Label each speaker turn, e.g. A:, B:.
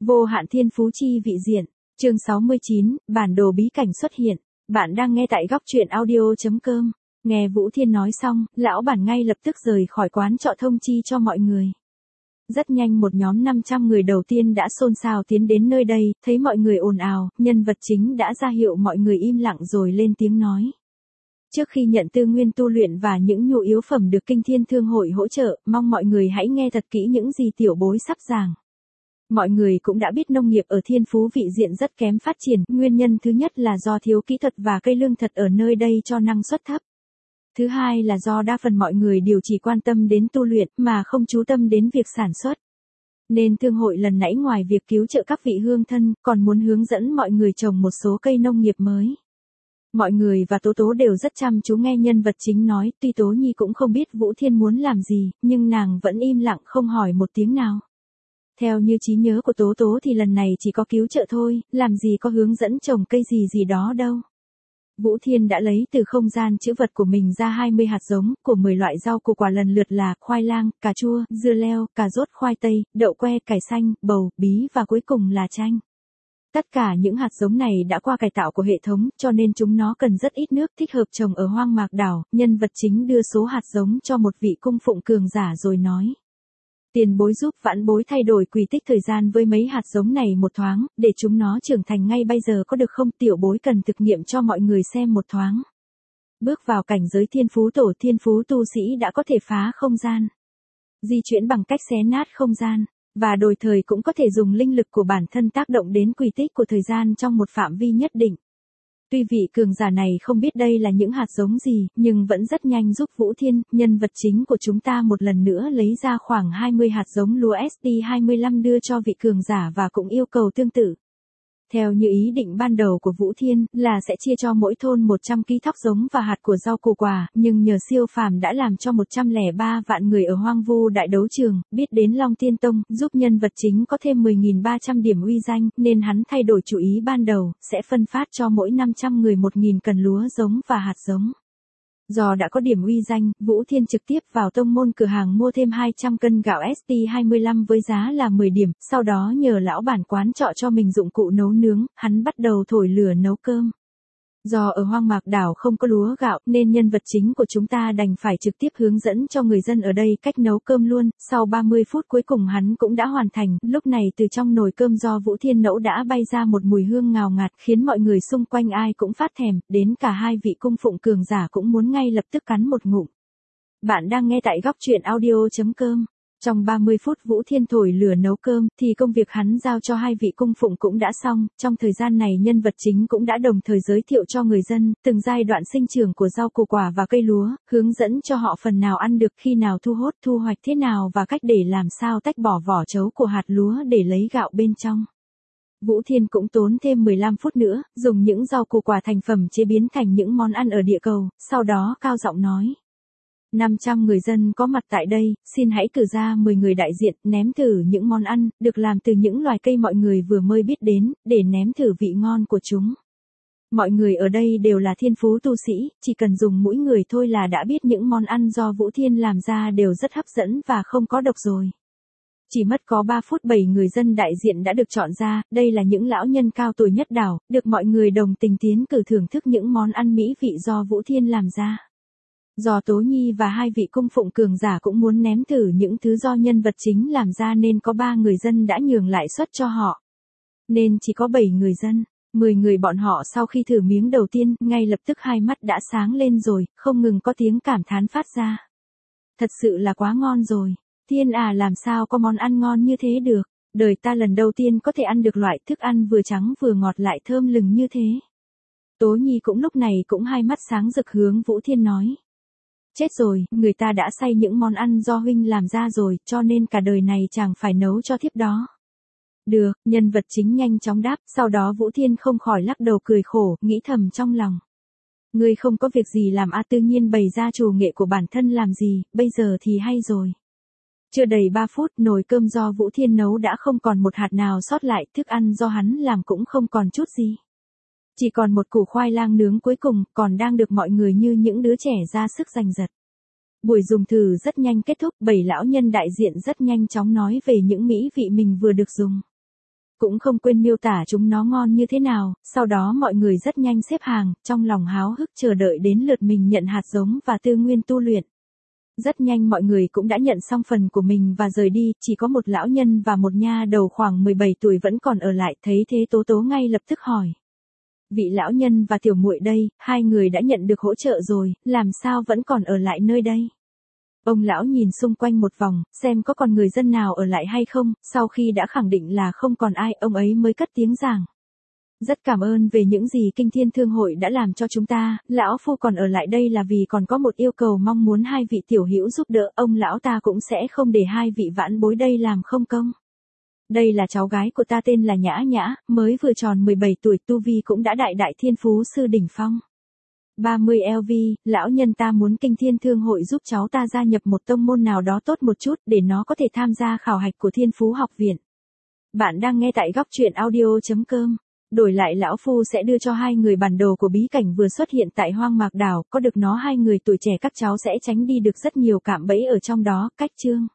A: Vô hạn thiên phú chi vị diện. Chương 69, bản đồ bí cảnh xuất hiện. Bạn đang nghe tại góc truyện audio.com. Nghe Vũ Thiên nói xong, lão bản ngay lập tức rời khỏi quán trọ thông chi cho mọi người. Rất nhanh một nhóm 500 người đầu tiên đã xôn xao tiến đến nơi đây, thấy mọi người ồn ào, nhân vật chính đã ra hiệu mọi người im lặng rồi lên tiếng nói. Trước khi nhận tư nguyên tu luyện và những nhu yếu phẩm được Kinh Thiên Thương hội hỗ trợ, mong mọi người hãy nghe thật kỹ những gì tiểu bối sắp giảng. Mọi người cũng đã biết nông nghiệp ở thiên phú vị diện rất kém phát triển, nguyên nhân thứ nhất là do thiếu kỹ thuật và cây lương thật ở nơi đây cho năng suất thấp. Thứ hai là do đa phần mọi người đều chỉ quan tâm đến tu luyện mà không chú tâm đến việc sản xuất. Nên thương hội lần nãy ngoài việc cứu trợ các vị hương thân, còn muốn hướng dẫn mọi người trồng một số cây nông nghiệp mới. Mọi người và Tố Tố đều rất chăm chú nghe nhân vật chính nói, tuy Tố Nhi cũng không biết Vũ Thiên muốn làm gì, nhưng nàng vẫn im lặng không hỏi một tiếng nào. Theo như trí nhớ của Tố Tố thì lần này chỉ có cứu trợ thôi, làm gì có hướng dẫn trồng cây gì đó đâu. Vũ Thiên đã lấy từ không gian trữ vật của mình ra 20 hạt giống của 10 loại rau củ quả lần lượt là khoai lang, cà chua, dưa leo, cà rốt, khoai tây, đậu que, cải xanh, bầu, bí và cuối cùng là chanh. Tất cả những hạt giống này đã qua cải tạo của hệ thống, cho nên chúng nó cần rất ít nước, thích hợp trồng ở hoang mạc đảo. Nhân vật chính đưa số hạt giống cho một vị cung phụng cường giả rồi nói. Tiền bối giúp vãn bối thay đổi quy tích thời gian với mấy hạt giống này một thoáng, để chúng nó trưởng thành ngay bây giờ có được không? Tiểu bối cần thực nghiệm cho mọi người xem một thoáng. Bước vào cảnh giới thiên phú tổ, thiên phú tu sĩ đã có thể phá không gian, di chuyển bằng cách xé nát không gian, và đồng thời cũng có thể dùng linh lực của bản thân tác động đến quy tích của thời gian trong một phạm vi nhất định. Tuy vị cường giả này không biết đây là những hạt giống gì, nhưng vẫn rất nhanh giúp Vũ Thiên, nhân vật chính của chúng ta một lần nữa lấy ra khoảng 20 hạt giống lúa SD25 đưa cho vị cường giả và cũng yêu cầu tương tự. Theo như ý định ban đầu của Vũ Thiên là sẽ chia cho mỗi thôn 100 ký thóc giống và hạt của rau củ quả, nhưng nhờ siêu phàm đã làm cho 103 vạn người ở hoang vu đại đấu trường, biết đến Long Tiên Tông, giúp nhân vật chính có thêm 10.300 điểm uy danh, nên hắn thay đổi chủ ý ban đầu, sẽ phân phát cho mỗi 500 người 1.000 cần lúa giống và hạt giống. Do đã có điểm uy danh, Vũ Thiên trực tiếp vào tông môn cửa hàng mua thêm 200 cân gạo ST25 với giá là 10 điểm, sau đó nhờ lão bản quán trọ cho mình dụng cụ nấu nướng, hắn bắt đầu thổi lửa nấu cơm. Do ở hoang mạc đảo không có lúa gạo, nên nhân vật chính của chúng ta đành phải trực tiếp hướng dẫn cho người dân ở đây cách nấu cơm luôn, sau 30 phút cuối cùng hắn cũng đã hoàn thành, lúc này từ trong nồi cơm do Vũ Thiên nấu đã bay ra một mùi hương ngào ngạt khiến mọi người xung quanh ai cũng phát thèm, đến cả hai vị cung phụng cường giả cũng muốn ngay lập tức cắn một ngụm. Bạn đang nghe tại góc truyện audio.com. Trong 30 phút Vũ Thiên thổi lửa nấu cơm, thì công việc hắn giao cho hai vị cung phụng cũng đã xong, trong thời gian này nhân vật chính cũng đã đồng thời giới thiệu cho người dân, từng giai đoạn sinh trưởng của rau củ quả và cây lúa, hướng dẫn cho họ phần nào ăn được, khi nào thu hoạch thế nào và cách để làm sao tách bỏ vỏ trấu của hạt lúa để lấy gạo bên trong. Vũ Thiên cũng tốn thêm 15 phút nữa, dùng những rau củ quả thành phẩm chế biến thành những món ăn ở địa cầu, sau đó cao giọng nói. 500 người dân có mặt tại đây, xin hãy cử ra 10 người đại diện, ném thử những món ăn, được làm từ những loài cây mọi người vừa mới biết đến, để ném thử vị ngon của chúng. Mọi người ở đây đều là thiên phú tu sĩ, chỉ cần dùng mũi người thôi là đã biết những món ăn do Vũ Thiên làm ra đều rất hấp dẫn và không có độc rồi. Chỉ mất có 3 phút 7 người dân đại diện đã được chọn ra, đây là những lão nhân cao tuổi nhất đảo, được mọi người đồng tình tiến cử thưởng thức những món ăn mỹ vị do Vũ Thiên làm ra. Do Tố Nhi và hai vị cung phụng cường giả cũng muốn ném thử những thứ do nhân vật chính làm ra nên có 3 người dân đã nhường lại suất cho họ. Nên chỉ có 7 người dân, 10 người bọn họ sau khi thử miếng đầu tiên, ngay lập tức hai mắt đã sáng lên rồi, không ngừng có tiếng cảm thán phát ra. Thật sự là quá ngon rồi, Thiên à, làm sao có món ăn ngon như thế được, đời ta lần đầu tiên có thể ăn được loại thức ăn vừa trắng vừa ngọt lại thơm lừng như thế. Tố Nhi cũng lúc này cũng hai mắt sáng rực hướng Vũ Thiên nói. Chết rồi, người ta đã xay những món ăn do huynh làm ra rồi, cho nên cả đời này chàng phải nấu cho thiếp đó. Được, nhân vật chính nhanh chóng đáp, sau đó Vũ Thiên không khỏi lắc đầu cười khổ, nghĩ thầm trong lòng. Ngươi không có việc gì làm tự nhiên bày ra trù nghệ của bản thân làm gì, bây giờ thì hay rồi. Chưa đầy 3 phút, nồi cơm do Vũ Thiên nấu đã không còn một hạt nào sót lại, thức ăn do hắn làm cũng không còn chút gì. Chỉ còn một củ khoai lang nướng cuối cùng, còn đang được mọi người như những đứa trẻ ra sức giành giật. Buổi dùng thử rất nhanh kết thúc, 7 lão nhân đại diện rất nhanh chóng nói về những mỹ vị mình vừa được dùng. cũng không quên miêu tả chúng nó ngon như thế nào, sau đó mọi người rất nhanh xếp hàng, trong lòng háo hức chờ đợi đến lượt mình nhận hạt giống và tư nguyên tu luyện. Rất nhanh mọi người cũng đã nhận xong phần của mình và rời đi, chỉ có một lão nhân và một nha đầu khoảng 17 tuổi vẫn còn ở lại, thấy thế Tố Tố ngay lập tức hỏi. Vị lão nhân và tiểu muội đây, hai người đã nhận được hỗ trợ rồi, làm sao vẫn còn ở lại nơi đây? Ông lão nhìn xung quanh một vòng, xem có còn người dân nào ở lại hay không, sau khi đã khẳng định là không còn ai, ông ấy mới cất tiếng giảng. Rất cảm ơn về những gì Kinh Thiên Thương Hội đã làm cho chúng ta, lão phu còn ở lại đây là vì còn có một yêu cầu mong muốn hai vị tiểu hữu giúp đỡ, ông lão ta cũng sẽ không để hai vị vãn bối đây làm không công. Đây là cháu gái của ta tên là Nhã Nhã, mới vừa tròn 17 tuổi, tu vi cũng đã đại thiên phú sư đỉnh phong. 30 LV, lão nhân ta muốn Kinh Thiên Thương Hội giúp cháu ta gia nhập một tông môn nào đó tốt một chút để nó có thể tham gia khảo hạch của Thiên Phú Học Viện. Bạn đang nghe tại góc truyện audio.com. Đổi lại lão phu sẽ đưa cho hai người bản đồ của bí cảnh vừa xuất hiện tại Hoang Mạc Đảo, có được nó hai người tuổi trẻ các cháu sẽ tránh đi được rất nhiều cạm bẫy ở trong đó, cách chương.